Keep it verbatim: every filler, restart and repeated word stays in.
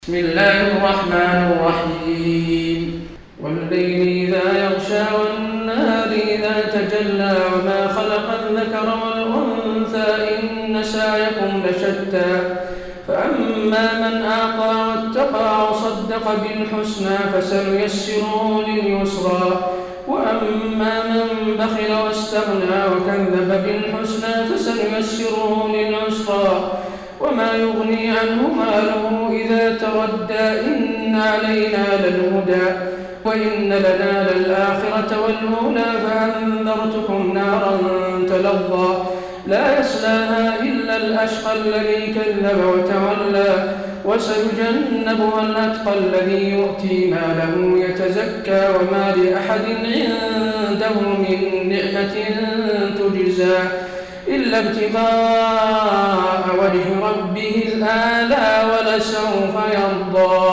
بسم الله الرحمن الرحيم والليل إذا يغشى والنهار إذا تجلى وما خلق الذكر والأنثى إن سعيكم لشتى فأما من أعطى واتقى وصدق بالحسنى فسنيسره لليسرى وأما من بخل واستغنى وكذب بالحسنى فسنيسره للعسرى وما يغني عنه ماله إذا تردى إن علينا للهدى وإن لنا للآخرة والأولى فأنذرتكم نارا تلظى لا يصلاها إلا الأشقى الذي كذب وتولى وسيجنبها الأتقى الذي يؤتي ماله يتزكى وما لأحد عنده من نعمة تجزى إلا ابتغاء وجه ربه الأعلى ولسوف يرضى.